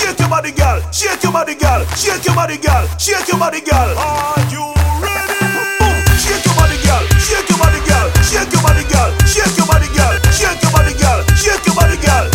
Shake your body, girl. Shake your body, girl. Shake your body, girl. Shake your body, girl. Are you ready? Boom. Shake your body, girl. Shake your body, girl. Shake your body, girl. Shake your body, girl. Shake your body, girl. Shake your body, girl.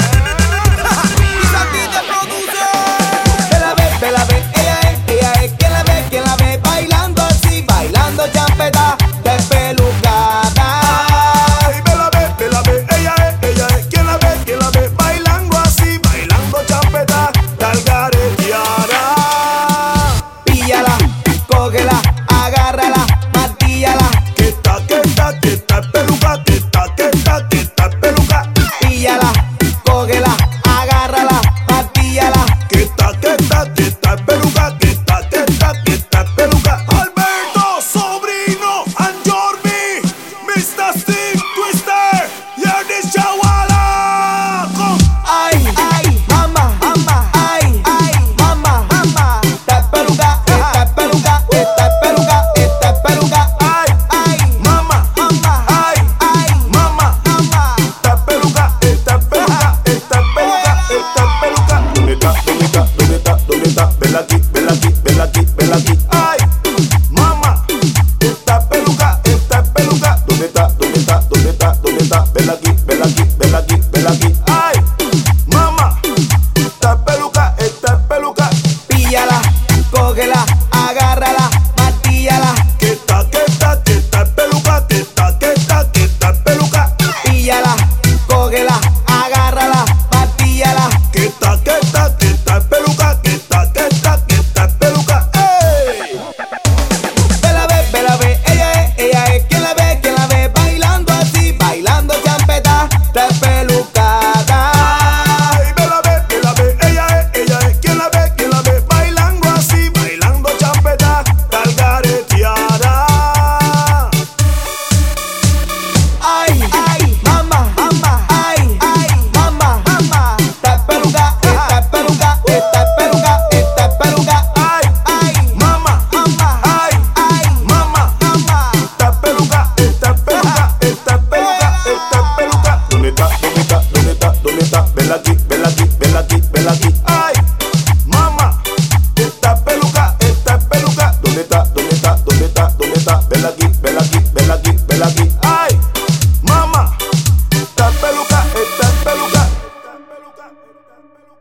Ella es quien la ve bailando así, bailando champeta, despelucada. Ay, ve la ve, ella es quien la ve bailando así, bailando champeta, talgareteada. Píllala, cógela, agárrala, martíllala. Que está peluca, que está peluca. Píllala, cógela, agárrala, martíllala. Que está peluca, que está peluca. Alberto, sobrino, and Jordi, Mr. Steve Twister, yeah, this Chawala. Ay, ay, mamá, ay, ay, mamá, está peluca, está peluca, está peluca, está peluca. Ay, Ay, mamá, ay, ay, mamá, está peluca, está peluca, está peluca, está peluca. ¿Dónde está? ¿Dónde está? ¿Dónde está? ¿Dónde está? Vela aquí, vela aquí, vela aquí, vela aquí. Ay, mamá, está peluca, está peluca. ¿Dónde está? ¿Dónde está? ¿Dónde está? ¿Dónde está? Vela aquí, vela aquí, vela aquí, vela aquí. Ay, mamá, está peluca, está peluca. píllala, cógela, agárrala, martíllala. Que está peluca, que está peluca. Píllala, cógela, agárrala, martíllala. Que está peluca, que está peluca. ¡Ey! Ve la ve, ella es quien la ve bailando así, bailando champeta, despelucada. Ay, ve la ve, ella es quien la ve bailando así, bailando champeta, talgareteada. Ay, ay, mamá, ay, ay, mamá, está peluca, está peluca, está peluca, está peluca. Ay, Ay, mamá, ay, ay, mamá, está peluca, está peluca, está peluca, está peluca. ¿Dónde está? ¿Dónde está? ¿Dónde está? ¿Dónde está? Vela aquí, vela aquí, vela aquí, vela aquí. Ay, mamá, está peluca, está peluca. ¿Dónde está? ¿Dónde está? ¿Dónde está? ¿Dónde está? Vela aquí, vela aquí, vela aquí, vela aquí. Ay, mamá, está peluca, está peluca.